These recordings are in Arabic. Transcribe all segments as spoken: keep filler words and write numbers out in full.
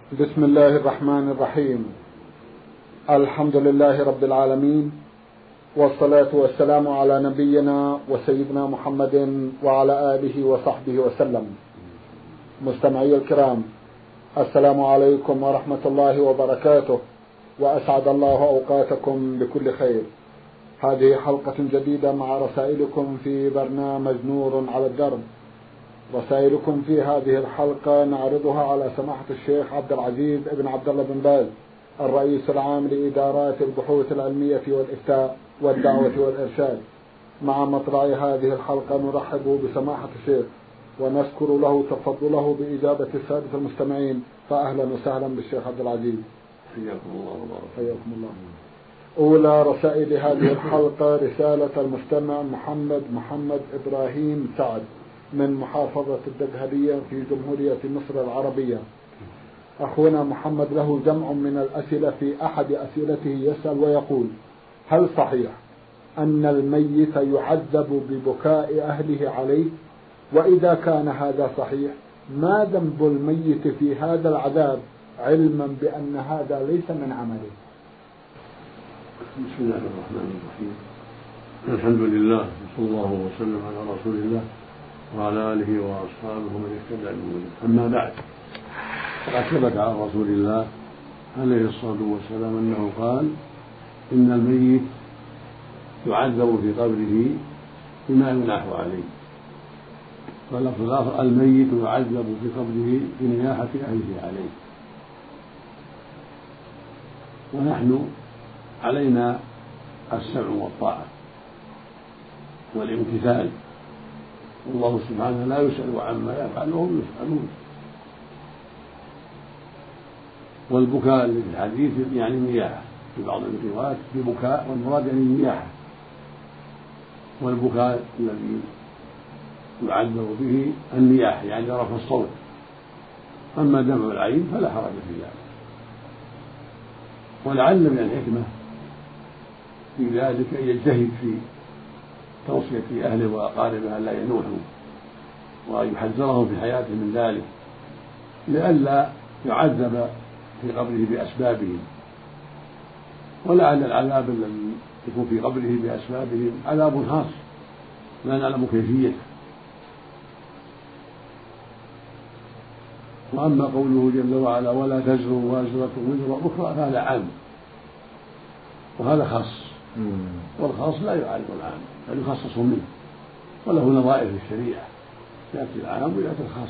بسم الله الرحمن الرحيم. الحمد لله رب العالمين، والصلاة والسلام على نبينا وسيدنا محمد وعلى آله وصحبه وسلم. مستمعي الكرام، السلام عليكم ورحمة الله وبركاته، وأسعد الله أوقاتكم بكل خير. هذه حلقة جديدة مع رسائلكم في برنامج نور على الدرب. رسائلكم في هذه الحلقة نعرضها على سماحة الشيخ عبد العزيز ابن عبد الله بن باز، الرئيس العام لإدارات البحوث العلمية والإفتاء والدعوة والإرشاد. مع مطلع هذه الحلقة نرحب بسماحة الشيخ ونشكر له تفضله بإجابة السادة المستمعين، فأهلا وسهلا بالشيخ عبد العزيز. حياكم الله وبارك حياكم الله. أولى رسائل هذه الحلقة رسالة المستمع محمد محمد إبراهيم سعد من محافظة الدقهلية في جمهورية مصر العربية. أخونا محمد له جمع من الأسئلة، في أحد أسئلته يسأل ويقول: هل صحيح أن الميت يعذب ببكاء أهله عليه؟ وإذا كان هذا صحيح، ما ذنب الميت في هذا العذاب علما بأن هذا ليس من عمله؟ بسم الله الرحمن الرحيم. الحمد لله، صلى الله وسلم على رسول الله وعلى آله وأصحابه من اهتدى بهداه. أما بعد، فقد ثبت عن رسول الله عليه الصلاة والسلام أنه قال: إن الميت يعذب في قبره بما يناح عليه. واللفظ الآخر: الميت يعذب في قبره بنياحة أهله عليه. ونحن علينا السمع والطاعة والامتثال، والله سبحانه لا يسأل عما يفعل وهم يسألون. والبكاء الذي في الحديث يعني النياحة، في بعض الروايات ببكاء والمراد يعني النياحة. والبكاء الذي يعذب به النياحة يعني رفع الصوت. أما دمع العين فلا حرج في ذلك. ولعل من الحكمة في ذلك أن يجتهد في توصية أهله وأقاربه أن لا ينوحوا، وأن يحذرهم في حياته من ذلك، لئلا يعذب في قبره بأسبابهم. ولعل العذاب الذي يكون في قبره بأسبابهم عذاب خاص لا نعلم كيفيته. وأما قوله جل وعلا: ولا تزر وازرة وزر أخرى، فهذا عام وهذا خاص، والخاص لا يعارض العام بل يخصص منه، وله نظائر في الشريعة، يأتي العام ويأتي الخاص،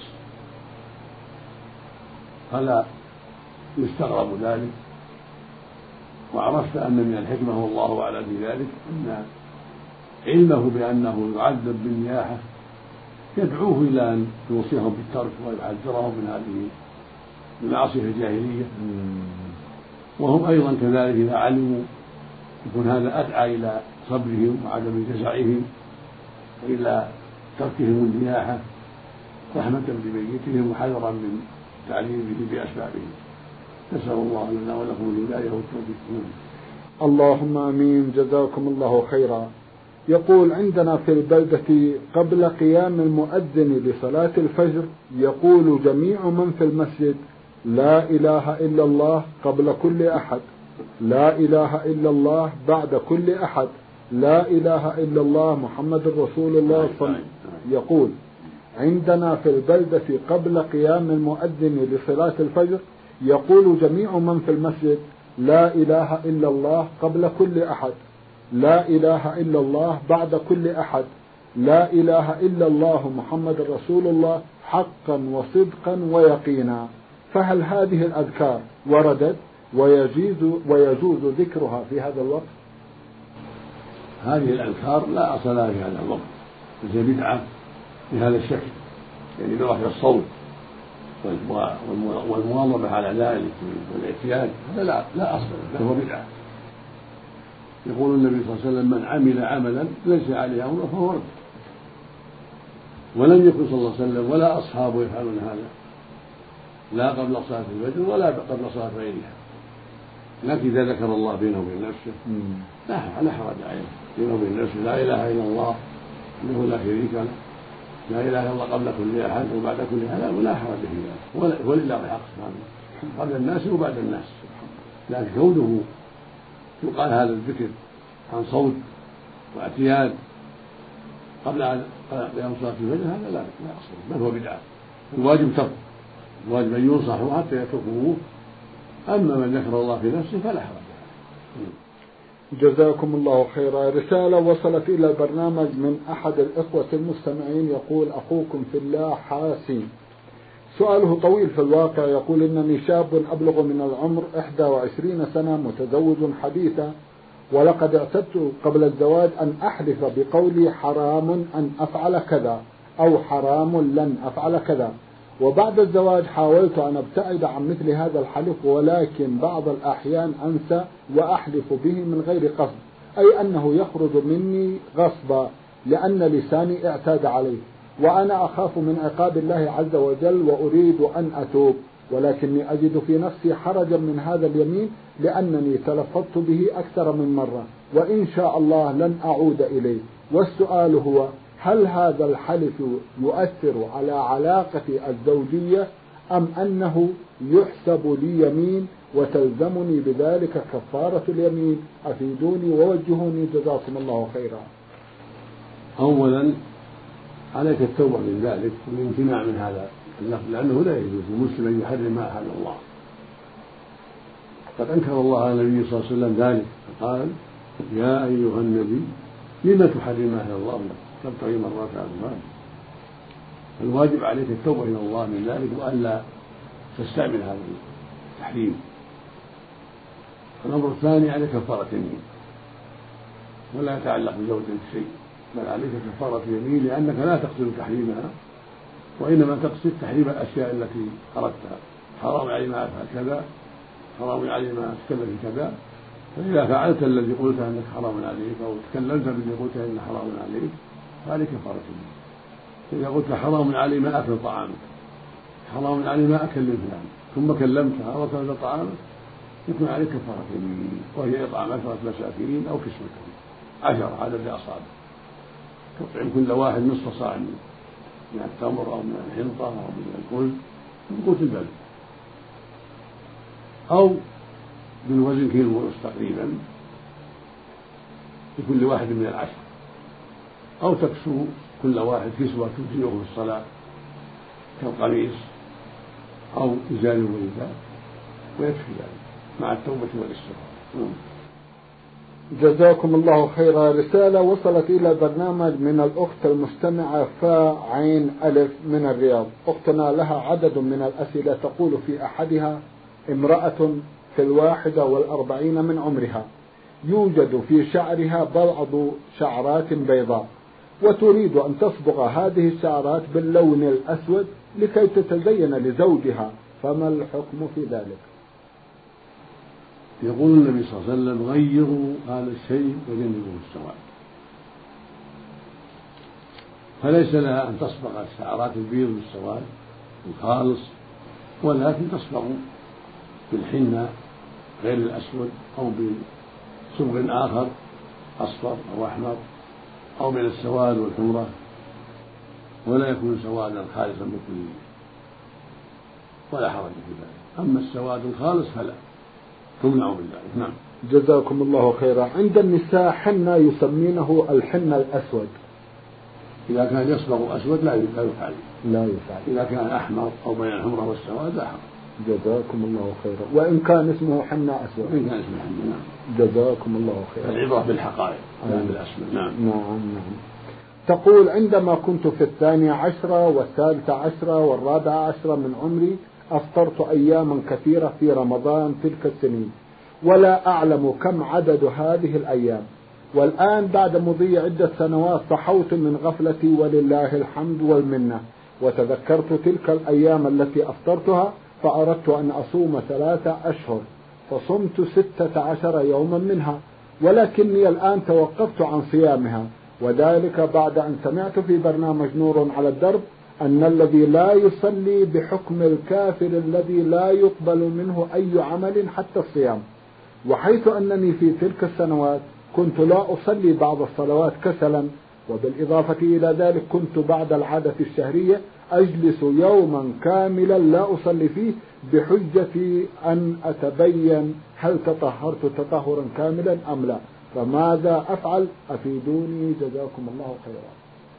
فلا يستغرب ذلك. وعرفت أن من الحكمة والله أعلم بذلك أن علمه بأنه يعذب بالنياحة يدعوه إلى أن يوصيهم بالترك ويحذرهم من هذه المعاصي الجاهلية. وهم أيضا كذلك إذا علموا يكون هذا أدعى إلى صبرهم وعدم جزعهم وإلى تركهم النياحة رحمة بميتهم وحذرا من تعليمه بأسبابهم. نسأل الله لنا ولكم الهداية والتوفيق. اللهم آمين، جزاكم الله خيرا. يقول: عندنا في البلدة قبل قيام المؤذن لصلاة الفجر يقول جميع من في المسجد: لا إله إلا الله قبل كل أحد، لا إله إلا الله بعد كل أحد، لا إله إلا الله محمد رسول الله صلى الله عليه وسلم. يقول: عندنا في البلدة قبل قيام المؤذن لصلاة الفجر يقول جميع من في المسجد: لا إله إلا الله قبل كل أحد، لا إله إلا الله بعد كل أحد، لا إله إلا الله محمد رسول الله حقا وصدقا ويقينا. فهل هذه الأذكار وردت ويجوز ويجوز ذكرها في هذا الوقت؟ هذه الأذكار لا أصل لها في هذا الوقت، وهي بدعة بهذا الشكل، يعني برفع الصوت والمواظبة على ذلك والاعتياد، هذا لا لا أصل له، فهو بدعة. يقول النبي صلى الله عليه وسلم: من عمل عملا ليس عليه أمره فهو رد. ولم يكن صلى الله عليه وسلم ولا أصحابه يفعلون هذا، لا قبل صلاة الفجر ولا قبل صلاة غيرها. لكن إذا ذكر الله بينه وبين نفسه لا حرج عليه، بينه وبين نفسه: لا إله إلا الله إنه لا شريك له، لا إله إلا الله قبل كل أحد وبعد كل أحد، ولا حرج في ذلك، ولله الحق سبحانه. قبل الناس وبعد الناس، لكن كونه يقال هذا الذكر عن صوت واعتياد قبل أن قيام صلاة الفجر هذا لا لا أصل، بل هو بدعة. الواجب ترك، الواجب أن ينصحوا حتى يتركوه، أما من ذكر الله في نفسه فلا حرج. جزاكم الله خيرا. رسالة وصلت إلى البرنامج من أحد الإخوة المستمعين يقول: أخوكم في الله حاسين. سؤاله طويل في الواقع، يقول: إنني شاب أبلغ من العمر إحدى وعشرين سنة، متزوج حديثا، ولقد اعتدت قبل الزواج أن أحلف بقولي حرام أن أفعل كذا أو حرام لن أفعل كذا، وبعد الزواج حاولت أن أبتعد عن مثل هذا الحلف، ولكن بعض الأحيان أنسى وأحلف به من غير قصد، أي أنه يخرج مني غصبا لأن لساني اعتاد عليه، وأنا أخاف من عقاب الله عز وجل وأريد أن أتوب، ولكني أجد في نفسي حرجا من هذا اليمين لأنني تلفظت به أكثر من مرة، وإن شاء الله لن أعود إليه. والسؤال هو: هل هذا الحلف يؤثر على علاقتي الزوجية أم أنه يحسب لي يمين وتلزمني بذلك كفارة اليمين؟ أفيدوني ووجهوني جزاكم الله خيرا. أولا عليك التوبة من ذلك والامتناع من هذا اللفظ، لأنه لا يجوز للمسلم أن يحرم ما أحل الله. قد أنكر الله على النبي صلى الله عليه وسلم ذلك فقال: يا أيها النبي لم تحرم ما أحل الله تبتغي مرات أزواجك. الواجب عليك التوبة إلى الله من ذلك وألا تستعمل هذا التحريم. الأمر الثاني عليك كفارة يمين، ولا يتعلق بزوجك شيء، بل عليك كفارة يمين لأنك لا تقصد تحريمها، وإنما تقصد تحريم الأشياء التي أردتها. حرام علي ما أفعل كذا، حرام علي ما أتكلم في كذا، فإذا فعلت الذي قلت أنك حرام عليك أو تكلمت بالذي قلت أنه حرام عليك فعليك كفارة يمين. إذا قلت حرام علي ما أكل طعامك، حرام علي ما أكلم فلان، ثم كلمتها أو أكلت طعامك، يكون عليك كفارة يمين، وهي إطعام عشرة مساكين أو كسوتهم عشرة عدد أصابع، تطعم كل واحد نصف صاع من التمر أو من الحنطة أو من الخبز من قوت البلد، أو بالوزن كيلو ونصف تقريبا لكل واحد من العشر، أو تكسو كل واحد كسوة تجزئه في الصلاة كالقميص أو إزار ورداء، ويكفي ذلك مع التوبة والاستغفار. جزاكم الله خيرا. رسالة وصلت إلى برنامج من الأخت المستمعة فاء عين ألف من الرياض. أختنا لها عدد من الأسئلة، تقول في أحدها: امرأة في الواحدة والأربعين من عمرها يوجد في شعرها بعض شعرات بيضاء، وتريد أن تصبغ هذه الشعرات باللون الأسود لكي تتزين لزوجها، فما الحكم في ذلك؟ يقول النبي صلى الله عليه وسلم: غيروا هذا الشيء وجنبوه السواد. فليس لها أن تصبغ الشعرات البيض بالسواد الخالص، ولكن تصبغ بالحنة غير الأسود أو بصبغ آخر أصفر أو أحمر أو من السواد والحمرة، ولا يكون سوادا خالصا بكله، ولا حرج في ذلك. أما السواد الخالص فلا تمنع من ذلك. نعم. جزاكم الله خيرا. عند النساء حنة يسمينه الحنة الأسود، إذا كان يصبغ أسود لا يفعل، لا يفعل. إذا كان أحمر أو بين الحمرة والسواد لا حرج. جزاكم الله خيرا. وإن كان اسمه حنة أسود، وإن كان اسمه حنة. نعم. جزاكم الله خيرا. العبرة بالحقائق لا بالأسماء. نعم. نعم نعم. تقول: عندما كنت في الثانية عشرة والثالثة عشرة والرابعة عشرة من عمري أفطرت أياما كثيرة في رمضان تلك السنين، ولا أعلم كم عدد هذه الأيام، والآن بعد مضي عدة سنوات صحوت من غفلتي ولله الحمد والمنة، وتذكرت تلك الأيام التي أفطرتها فأردت أن أصوم ثلاثة أشهر، فصمت ستة عشر يوما منها، ولكني الآن توقفت عن صيامها، وذلك بعد أن سمعت في برنامج نور على الدرب أن الذي لا يصلي بحكم الكافر الذي لا يقبل منه أي عمل حتى الصيام، وحيث أنني في تلك السنوات كنت لا أصلي بعض الصلوات كسلا، وبالإضافة إلى ذلك كنت بعد العادة الشهرية أجلس يوما كاملا لا أصلي فيه بحجة أن أتبين هل تطهرت تطهرا كاملا أم لا، فماذا أفعل؟ أفيدوني جزاكم الله خيرا.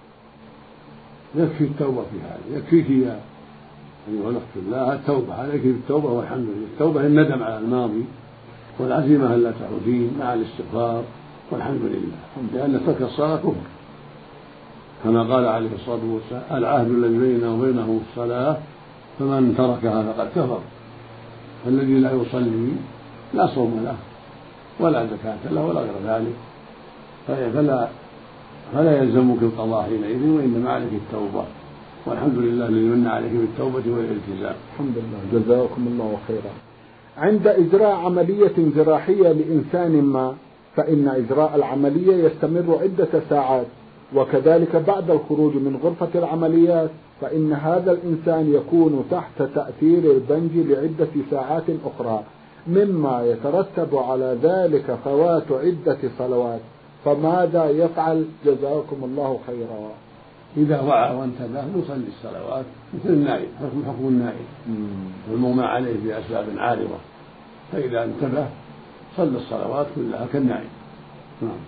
يكفي التوبة في هذا، يكفيك يا أيها الأخت الله التوبة، عليك بالتوبة والحمد لله. التوبة الندم على الماضي والعزيمة أن لا تعودين مع الاستغفار والحمد لله، لأن ترك الصلاة كفر، كما قال عليه الصلاة والسلام العهد الذي بيننا وبينه الصلاة فمن تركها فقد كفر. فالذي لا يصلي لا صوم له ولا زكاة له ولا غير ذلك، فلا فلا يلزمك القضاء حينئذ، وإنما عليك التوبة، والحمد لله الذي من عليك بالتوبة والالتزام. الحمد لله جزاكم الله خيرا. عند إجراء عملية جراحية لإنسان ما، فإن إجراء العملية يستمر عدة ساعات، وكذلك بعد الخروج من غرفة العمليات فإن هذا الإنسان يكون تحت تأثير البنج لعدة ساعات أخرى، مما يترتب على ذلك فوات عدة صلوات، فماذا يفعل جزاكم الله خيرا؟ إذا وعى وانتبه يصلي الصلوات مثل النائم، حكم حكم النائم والمغمى عليه بأسباب عارضة، فإذا انتبه صلى الصلوات كلها كالنائم. نعم.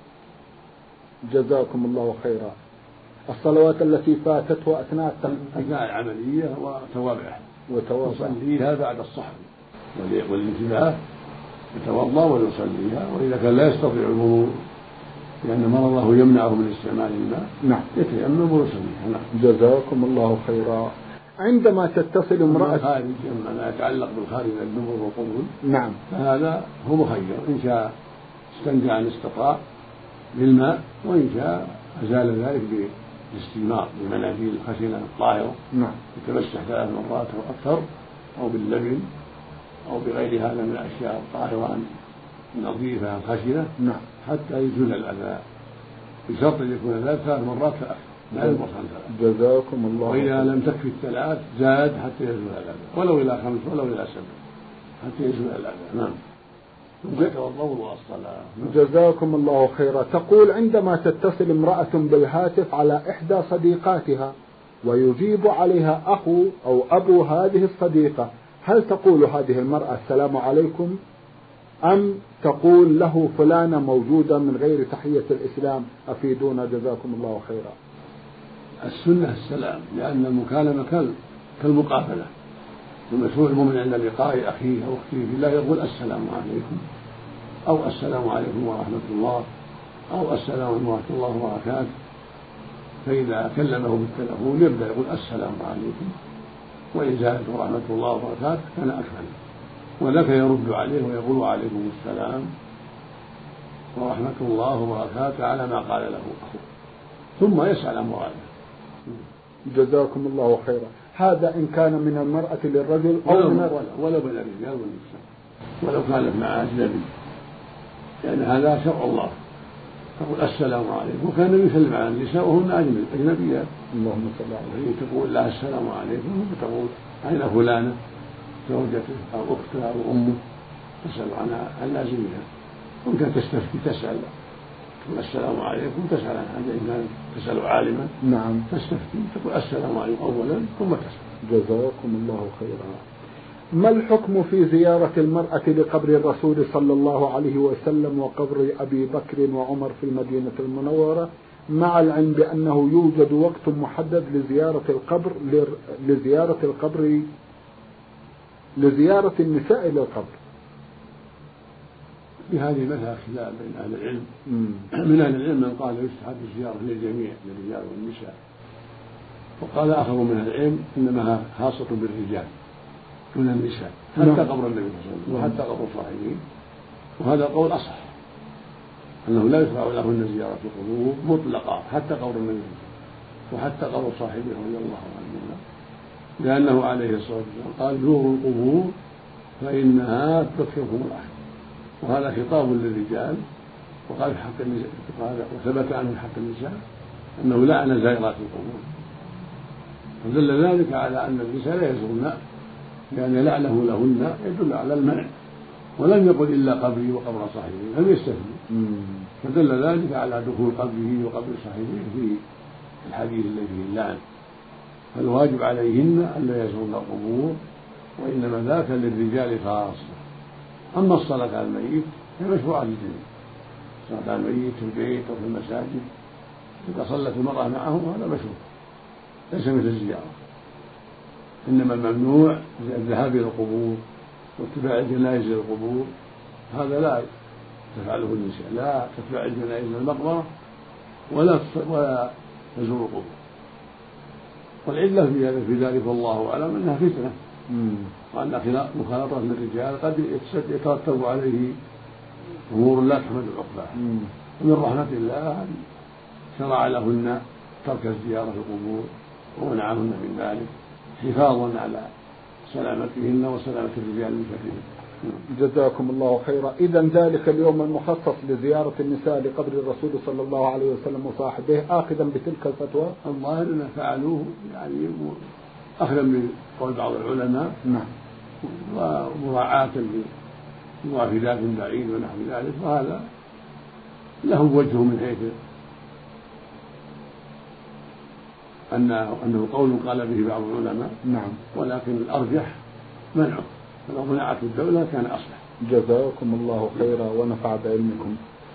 جزاكم الله خيرا. الصلوات التي فاتته أثناء أثناء العملية وتوابعها وتوابع يصليها بعد الصحن والانتباه، يتوضأ ويصليها، وإذا كان لا يستطيع الوضوء لأن مرضه يمنعه من استعمال الماء نعم يتيمم ويصليها. نعم. جزاكم الله خيرا. عندما تتصل امرأة الخارج ما يتعلق بالخارج من الدبر والقبول نعم فهذا هو مخير، إن شاء استنجى أن استطاع بالماء، وإن شاء أزال ذلك بالاستجمار بالمناديل الخشنة الطاهرة، نعم يتمسح ثلاث مرات أو أكثر، أو باللبن أو بغير هذا من الأشياء الطاهرة النظيفة الخشنة، نعم حتى يزول الأذى، بشرط أن يكون ذلك ثلاث مرات فأكثر لا ينقص عن ثلاث. جزاكم الله. وإذا لم تكفي الثلاث زاد حتى يزول الأذى، ولو إلى خمس ولو إلى سبع حتى يزول الأذى. نعم. ثم يتوضأ وضوء الصلاة. جزاكم الله خيرا. تقول عندما تتصل امرأة بالهاتف على إحدى صديقاتها ويجيب عليها أخو أو أبو هذه الصديقة، هل تقول هذه المرأة السلام عليكم أم تقول له فلانة موجودة من غير تحية الإسلام؟ أفيدونا جزاكم الله خيرا. السنة السلام، لأن المكالمة كالمقابلة، المشروع المؤمن عند لقاء أخيه أو أخته في الله يقول السلام عليكم، أو السلام عليكم ورحمة الله، أو السلام ورحمة الله وبركاته. فإذا كلمه بالتلفون يبدأ يقول السلام عليكم، وإن زادت ورحمة الله وبركاته كان أكمل، وذاك يرد عليه ويقول عليكم السلام ورحمة الله وبركاته على ما قال له أخوه، ثم يسأل مراده. جزاكم الله خيرا. هذا إن كان من المرأة للرجل أو ولو من ولو بين الرجال والنساء، ولو كانت مع أجنبي، لأن يعني هذا شرع الله. تقول السلام عليكم، وكان يسلم على النساء وهن أجنبيات. اللهم صل على النبي. تقول لها السلام عليكم، وتقول أين فلانة زوجته أو أختها أو أمه، تسأل عنها عن لازمها. وإن كانت تستفتي تسأل تقول السلام عليكم، تسأل عن حاجة، إن كانت تسأل عالما نعم تستفتي تقول السلام عليكم أولا ثم تسأل. جزاكم الله خيرا. ما الحكم في زيارة المرأة لقبر الرسول صلى الله عليه وسلم وقبر أبي بكر وعمر في المدينة المنورة، مع العلم بأنه يوجد وقت محدد لزيارة القبر لزيارة القبر لزيارة النساء للقبر؟ في هذه مسألة خلاف بين أهل العلم. من أهل العلم من قال يستحب الزيارة للجميع للرجال والنساء، وقال آخر من أهل العلم إنما خاصة بالرجال دون النساء، حتى قبر النبي صلى الله عليه وسلم وحتى قبر صاحبه. وهذا القول أصح، أنه لا يشرع لهن زيارة القبور مطلقا حتى قبر النبي وحتى قبر صاحبه رضي الله عنه، لأنه عليه الصلاة والسلام قال زوروا القبور فإنها تذكركم الآخرة، وهذا خطاب للرجال. وقال في حق النساء، وثبت عنه في حق النساء أنه لعن زائرات القبور، فدل ذلك على أن النساء لا يزورن، لأن لعنه لهن يدل على المنع ولم يقل إلا قبري وقبر صاحبي، لم يستثني، فدل ذلك على دخول قبره وقبر صاحبه في الحديث الذي فيه اللعن. فالواجب عليهن ألا يزورن القبور، وإنما ذاك للرجال خاصة. أما الصلاة على الميت هي مشروعة للجميع، الصلاة على الميت في البيت أو في المساجد إذا صلت المرأة معه هذا مشروع، ليس مثل الزيارة. إنما الممنوع الذهاب إلى القبور واتباع الجنائز إلى القبور، هذا لا تفعله النساء، لا تتبع الجنائز إلى المقبرة ولا ولا تزور القبور. والعلة في ذلك والله أعلم أنها فتنة، وأن مخالطة الرجال قد يترتب عليه أمور لا تحمد عقباها. ومن رحمة الله أن شرع لهن ترك الزيارة في القبور ومنعهن من ذلك حفاظا على سلامتهن وسلامة الرجال من شرهم. جزاكم الله خيرا. إذا ذلك اليوم المخصص لزيارة النساء لقبر الرسول صلى الله عليه وسلم وصاحبه آخذا بتلك الفتوى، الظاهر أن فعلوه يعني أخذا بقول بعض العلماء، نعم، ومراعاة لموافدات بعيد ونحو ذلك، وهذا له وجه من حيث أنه, أنه قول قال به بعض العلماء، نعم، ولكن الأرجح منعه، فلو منعت الدولة كان أصلح. جزاكم الله خيرا ونفع بعلمكم.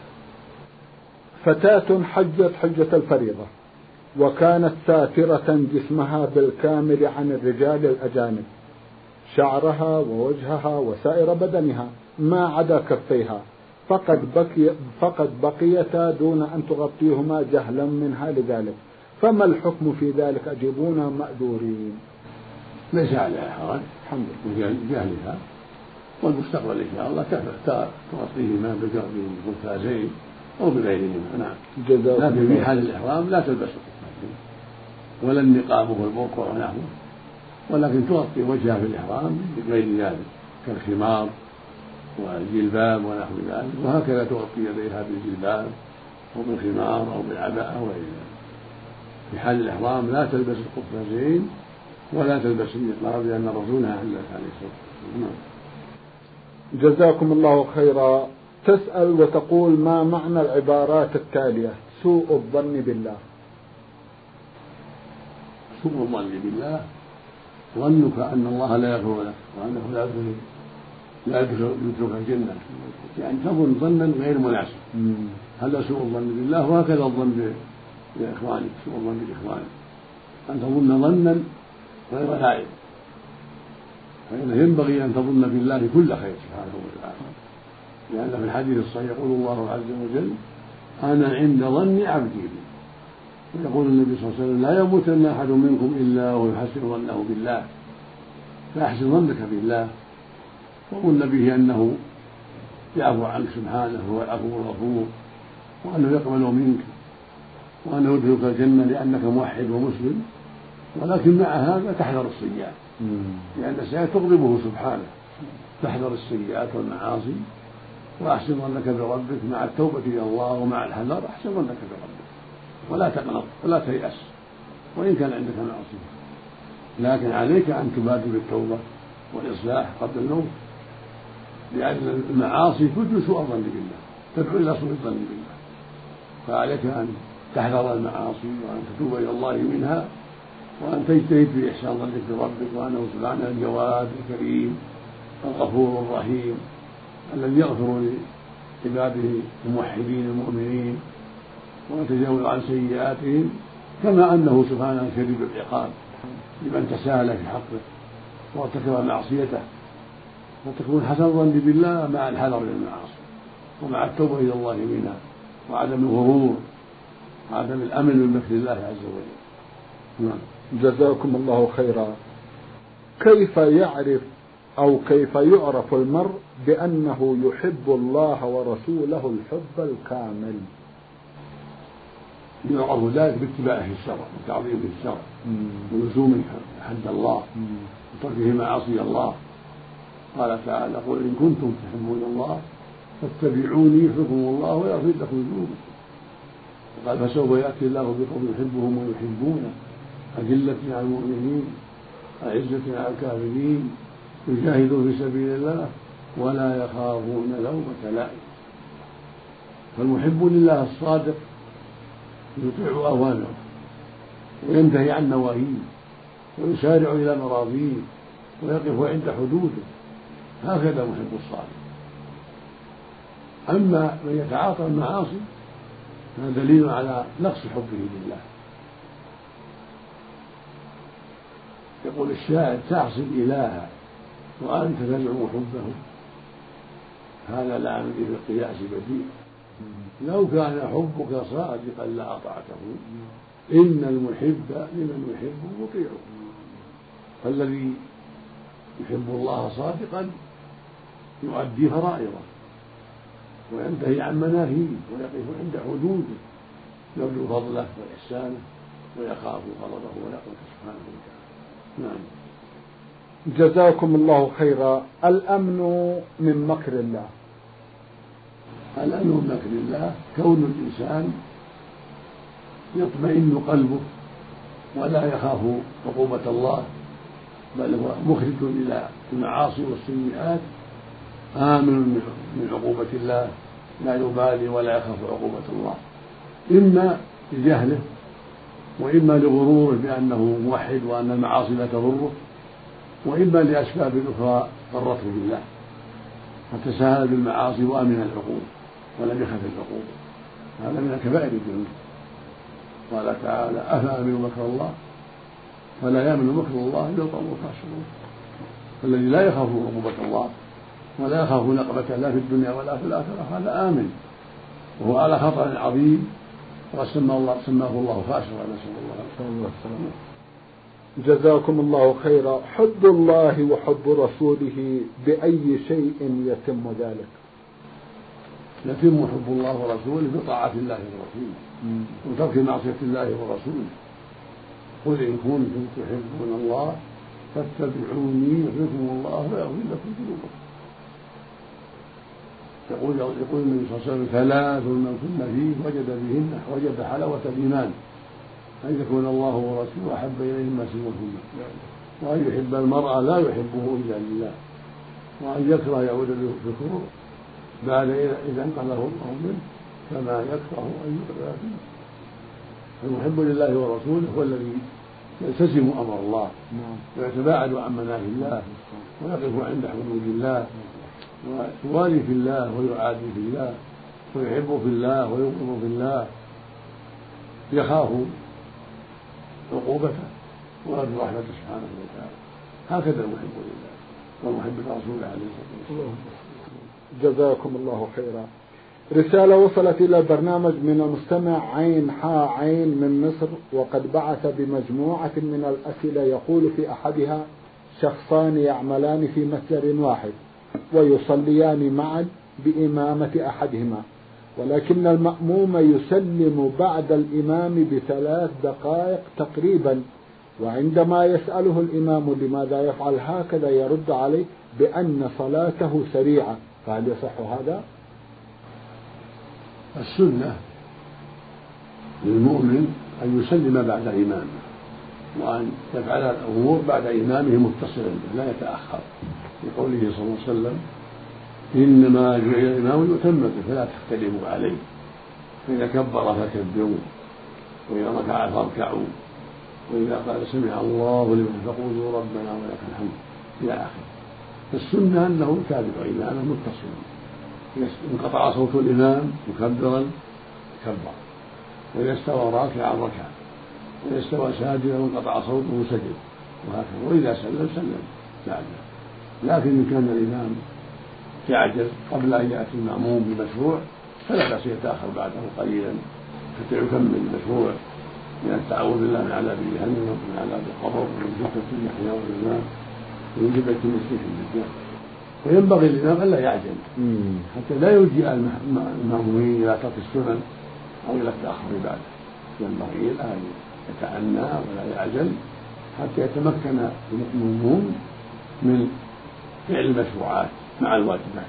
فتاة حجت حجة الفريضة وكانت ساترة جسمها بالكامل عن الرجال الأجانب، شعرها ووجهها وسائر بدنها ما عدا كفيها، فقد, بقي فقد بقيتا دون أن تغطيهما جهلا منها لذلك، فما الحكم في ذلك؟ أجيبونا مأذورين. ليس عليها حرج، الحمد لله بجهلها، والمستقبل إن شاء الله تغطيهما بالقفازين أو بغيرهما. نعم، لكن في حال الإحرام لا تلبس القفازين ولا النقاب والبرقع ونحوه، ولكن تغطي وجهها في الإحرام بغير ذلك كالخمار والجلباب ونحو ذلك، وهكذا تغطي يديها بالجلباب أو بالخمار أو بالعباءة وغير ذلك. في حال الإحرام لا تلبس القفازين ولا تلبس النقاب لأن الرسول نهى عن ذلك عليه الصلاة والسلام. جزاكم الله خيرا. تسأل وتقول: ما معنى العبارات التالية: سوء الظن بالله؟ سوء الظن بالله ظنك أن الله لا يغفر لك وأنه لا لا يدخلك الجنة، يعني تظن ظنا غير مناسب. هذا سوء الظن بالله، وهكذا الظن بإخوانك، سوء الظن بإخوانك، أن تظن ظنا غير لائق، فإنه ينبغي أن تظن بالله كل خير سبحانه وتعالى، لأن في الحديث الصحيح يقول الله عز وجل: أنا عند ظن عبدي بي. ويقول النبي صلى الله عليه وسلم: لا يموتن أحد منكم إلا ويحسن ظنه بالله، فأحسن ظنك بالله وظن به أنه يعفو عنك سبحانه، هو العفو الغفور، وأنه يقبل منك، وأنه يدخلك الجنة لأنك موحد ومسلم. ولكن مع هذا تحذر السيئات، لأن السيئات تغضبه سبحانه، تحذر السيئات والمعاصي، وأحسن ظنك بربك مع التوبة إلى الله ومع الحذر. أحسن ظنك بربك ولا تقنط ولا تيأس وإن كان عندك معصية، لكن عليك أن تبادر بالتوبة والإصلاح قبل الموت، لأن المعاصي تدل سوء الظن بالله، تدعو إلى سوء الظن بالله، فعليك أن تحذر المعاصي وأن تتوب إلى الله منها، وأن تجتهد في إحسان ظنك بربك، وأنه سبحانه الجواد الكريم الغفور الرحيم الذي يغفر لعباده الموحدين المؤمنين ويتجاوز عن سيئاتهم، كما أنه سبحانه شديد العقاب لمن تساهل في حقه وارتكب معصيته. فتكون حسن الظن بالله مع الحذر من المعاصي ومع التوبة إلى الله منها وعدم الغرور وعدم الأمن من مكر الله عز وجل. نعم. جزاكم الله خيرا. كيف يعرف أو كيف يعرف المرء بأنه يحب الله ورسوله الحب الكامل؟ يعرف ذلك باتباعه الشرع وتعظيمه الشرع ولزومه حد الله وتركه معاصي الله. قال تعالى: قل إن كنتم تحبون الله فاتبعوني يحبكم الله ويغفر لكم ذنوبكم. وقال: فسوف يأتي الله بقوم يحبهم ويحبونه أذلة على المؤمنين أعزة على الكافرين يجاهدون في سبيل الله ولا يخافون لومة لائم. فالمحب لله الصادق يطيع أوامره وينتهي عن نواهيه ويسارع إلى مراضيه ويقف عند حدوده، هكذا المحب الصادق. أما من يتعاطى المعاصي هذا دليل على نقص حبه لله. يقول الشاعر: تعصي الإله وأنت تزعم حبه، هذا لا عندي في القياس بديل. لو كان حبك صادقا لأطعته، إن المحب لمن يحب مطيع. فالذي يحب الله صادقا يؤدي فرائضه وينتهي عن مناهيه ويقف عند حدوده، يرجو فضله وإحسانه ويخاف غضبه ويقوته سبحانه وتعالى. نعم. جزاكم الله خيرا. الأمن من مكر الله. الأمن من مكر الله كون الإنسان يطمئن قلبه ولا يخاف عقوبة الله، بل هو مخرج إلى المعاصي والسيئات، آمن من عقوبة الله، لا يبالي ولا يخاف عقوبة الله، إما لجهله وإما لغروره بأنه موحد وأن المعاصي لا تضره، وإما لأسباب أخرى غرته بالله فتساهل بالمعاصي وأمن العقوبة ولم يخف العقوبة. هذا من كبائر الذنوب. قال تعالى: أفأمنوا مكر الله فلا يأمن مكر الله إلا القوم الخاسرون. فالذي لا يخاف عقوبة الله ولا يخاف نقمة لا في الدنيا ولا في الآخرة هذا آمن، وهو على خطر عظيم، وسماه الله سماه الله خاسرا، نسأل الله السلامة. جزاكم الله خيرا. حب الله وحب رسوله بأي شيء يتم ذلك؟ يتم حب الله ورسوله بطاعة الله ورسوله وترك معصية الله ورسوله. قل إن كنتم تحبون الله فاتبعوني يحببكم الله ويغفر لكم ذنوبكم. يقول يقول النبي صلى الله عليه وسلم: ثلاث من كن فيه وجد بهن وجد حلاوة الإيمان، أن يكون الله ورسوله أحب إليه مما سواهما، وأن يحب المرء لا يحبه إلا لله، وأن يكره يعود بالكفر بعد إذا انقذه الله منه كما يكره أن يقذف فيه. المحب لله ورسوله هو الذي يلتزم أمر الله ويتباعد عن مناهي الله ويقف عند حدود الله ويوالي في الله ويعادي في الله ويحب في الله ويبغض في الله، يخاف عقوبته ويرجو رحمته سبحانه وتعالى. هكذا المحب لله والمحب لرسوله عليه الصلاة والسلام. جزاكم الله خيرا. رسالة وصلت إلى البرنامج من المستمع عين حا عين من مصر، وقد بعث بمجموعة من الأسئلة يقول في أحدها: شخصان يعملان في مسجد واحد ويصليان معا بإمامة أحدهما، ولكن المأموم يسلم بعد الإمام بثلاث دقائق تقريبا، وعندما يسأله الإمام لماذا يفعل هكذا يرد عليه بأن صلاته سريعة، فهل يصح هذا؟ السنة للمؤمن أن يسلم بعد إمامه وأن يفعل الأمور بعد إمامه متصلا به لا يتأخر، لقوله صلى الله عليه وسلم: إنما جعل الإمام يؤتم به فلا تختلفوا عليه، فإذا كبر فكبروا وإذا ركع فاركعوا وإذا قال سمع الله لمن فقولوا ربنا ولك الحمد إلى آخره. فالسنة أنه يتابع إمامه متصلا، انقطع صوت الإمام مكبرا كبر، وإذا استوى راكعا ركع، وإذا استوى ساجدا وانقطع صوته سجد، وهكذا، وإذا سلم سلم بعده. لكن إن كان الإمام يعجل قبل أن يأتي المأموم بمشروع فلا بأس يتأخر بعده قليلا حتى يكمل المشروع من التعوذ بالله من عذاب جهنم ومن عذاب القبر ومن فتنة المحيا والممات ومن جبلة المسيح الدجال. وينبغي الإمام ألا يعجل حتى لا يلجئ المأمومين إلى ترك السنن أو إلى التأخر بعده. ينبغي الآن يتأنى ولا يعجل حتى يتمكن المأمومون من فعل المشروعات مع الواجبات.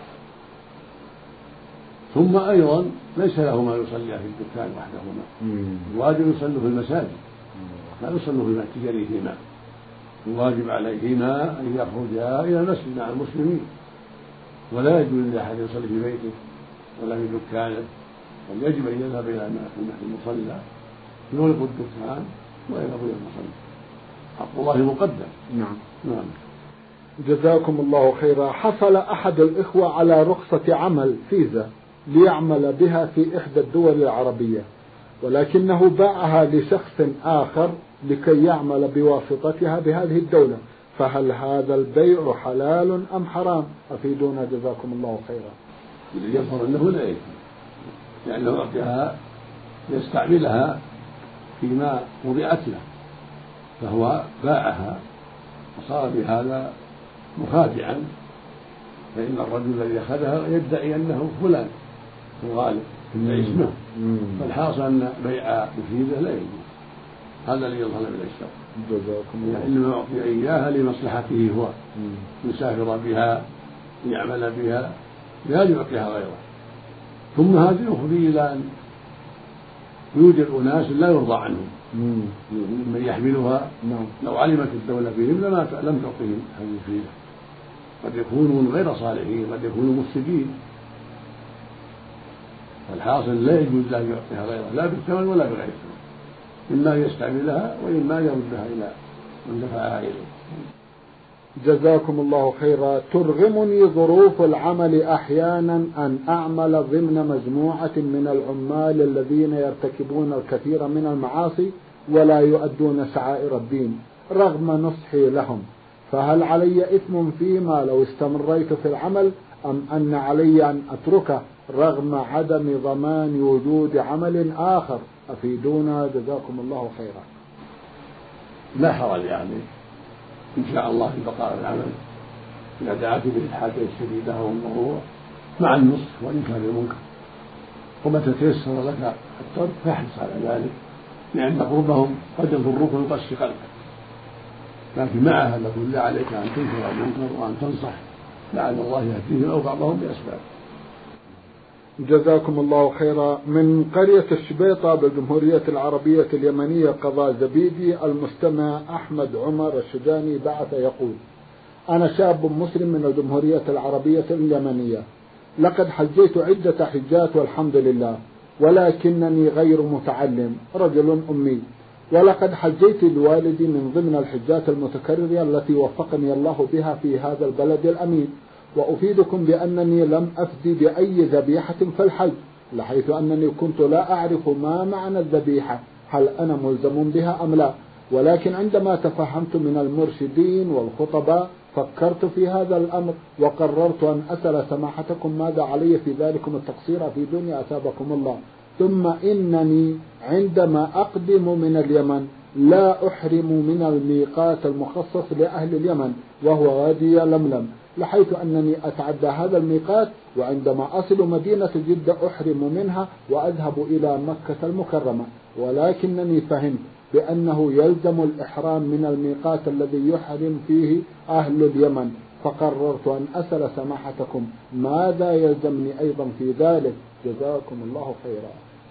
ثم أيضا ليس له ما يصلي في الدكان وحدهما، الواجب يصلي في المساجد لا يصلي في تجاريهما، الواجب عليهما أن يخرجا إلى المسجد مع المسلمين ولا يجوز لأحد يصلي في بيته ولا في دكانه، بل يجب أن يذهب إلى المصلى يغلق الدكان ويذهب إلى المصلى. حق الله مقدم. نعم. نعم. جزاكم الله خيرا. حصل أحد الإخوة على رخصة عمل فيزا ليعمل بها في إحدى الدول العربية، ولكنه باعها لشخص آخر لكي يعمل بواسطتها بهذه الدولة، فهل هذا البيع حلال أم حرام؟ أفيدونا جزاكم الله خيرا. يظهر أنه لا يجوز، لأنه أعطاها يستعملها فيما وضعت له، فهو باعها وصار بهذا مخادعا، فإن الرجل الذي أخذها يدعي أنه فلان في الغالب يدعي اسمه، فالحاصل أن بيع بفيزة لا يجوز. هذا الذي يظهر من الشرع. جزاكم الله. يعني إنما أعطي إياها لمصلحته هو، يسافر بها يعمل بها لا يعطيها غيره. ثم هذه يفضي إلى أن يوجد أناس لا يرضى عنهم من يحملها. لو علمت الدولة بهم لما لم تعطيهم هذه الفيزة، قد يكونون غير صالحين، قد يكونوا مفسدين، فالحاصل لا يجوز له يعطيها غيره لا بالثمن ولا بغير الثمن، إما يستعملها وإما يردها إلى من دفعها إليه. جزاكم الله خيرا. ترغمني ظروف العمل أحيانا أن أعمل ضمن مجموعة من العمال الذين يرتكبون الكثير من المعاصي ولا يؤدون شعائر الدين رغم نصحي لهم، فهل علي إثم فيما لو استمريت في العمل أم أن علي أن أتركه رغم عدم ضمان وجود عمل آخر؟ أفيدونا جزاكم الله خيرا. لا حرج يعني إن شاء الله في بقاء العمل إذا دعت به الحاجة الشديدة والضرورة مع النصح وإنكار المنكر، ومتى تيسر لك الترك فاحرص على ذلك، لأن قربهم قد يضرك ويقسي قلبك، لكن مع هذا كله عليك أن تنكر المنكر وأن تنصح لعل الله يهديهم أو بعضهم بأسباب. جزاكم الله خيرا. من قرية الشبيطة بالجمهورية العربية اليمنية قضاء زبيدي، المستمع أحمد عمر الشجاني بعث يقول: أنا شاب مسلم من الجمهورية العربية اليمنية، لقد حجيت عدة حجات والحمد لله، ولكنني غير متعلم، رجل أمي، ولقد حجيت لوالدي من ضمن الحجات المتكررة التي وفقني الله بها في هذا البلد الأمين، وأفيدكم بأنني لم أفدي بأي ذبيحة في الحج، لحيث أنني كنت لا أعرف ما معنى الذبيحة، هل أنا ملزم بها أم لا، ولكن عندما تفهمت من المرشدين والخطباء فكرت في هذا الأمر وقررت أن أسأل سماحتكم ماذا علي في ذلكم التقصير في دنيا أثابكم الله. ثم إنني عندما أقدم من اليمن لا أحرم من الميقات المخصص لأهل اليمن وهو وادي لملم، لحيث أنني أتعدى هذا الميقات، وعندما أصل مدينة جدة أحرم منها وأذهب إلى مكة المكرمة، ولكنني فهمت بأنه يلزم الإحرام من الميقات الذي يحرم فيه أهل اليمن، فقررت أن أسأل سماحتكم ماذا يلزمني أيضا في ذلك، جزاكم الله خيرا.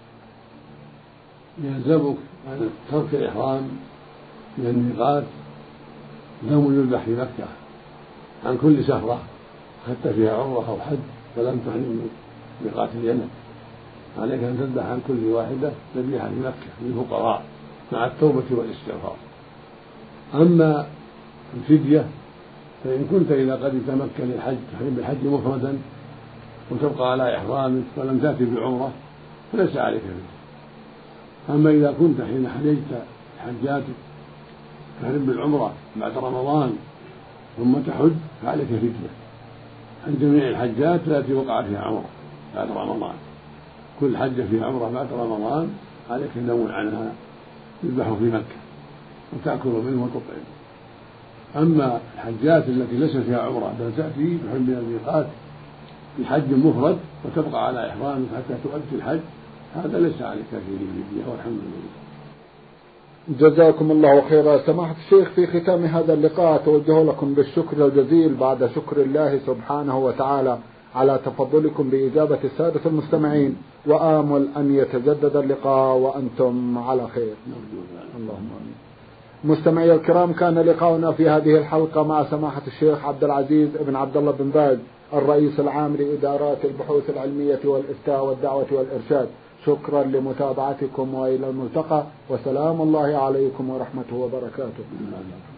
يلزمك أن ترك الإحرام من الميقات دم يذبح في مكة عن كل سفرة حتى فيها عمرة أو حج ولم تحرم من ميقات اليمن، عليك أن تذبح عن كل واحدة ذبيحة في مكة للفقراء مع التوبة والاستغفار. أما الفدية فإن كنت إذا قدمت مكة للحج تحرم بالحج مفردا وتبقى على إحرامك ولم تأتي بعمرة فليس عليك فدية. أما إذا كنت حين حججت حجاتك تحرم بالعمرة بعد رمضان ثم تحج فعليك فدية عن جميع الحجات التي وقع فيها عمرة بعد رمضان، كل حجة فيها عمرة بعد رمضان عليك دم عنها تذبح في مكة وتأكل منه وتطعم. أما الحجات التي ليس فيها عمرة بل تأتي تحرم من الميقات بحج مفرد وتبقى على إحرامك حتى تؤدي الحج، هذا ليس عليك فيه فدية والحمد لله. جزاكم الله خيرا. سماحة الشيخ، في ختام هذا اللقاء أتوجه لكم بالشكر الجزيل بعد شكر الله سبحانه وتعالى على تفضلكم بإجابة السادة المستمعين، وآمل أن يتجدد اللقاء وأنتم على خير. اللهم آمين. مستمعي الكرام، كان لقاؤنا في هذه الحلقة مع سماحة الشيخ عبد العزيز بن عبد الله بن باز الرئيس العام لإدارات البحوث العلمية والإفتاء والدعوة والإرشاد. شكرا لمتابعتكم وإلى الملتقى، وسلام الله عليكم ورحمته وبركاته.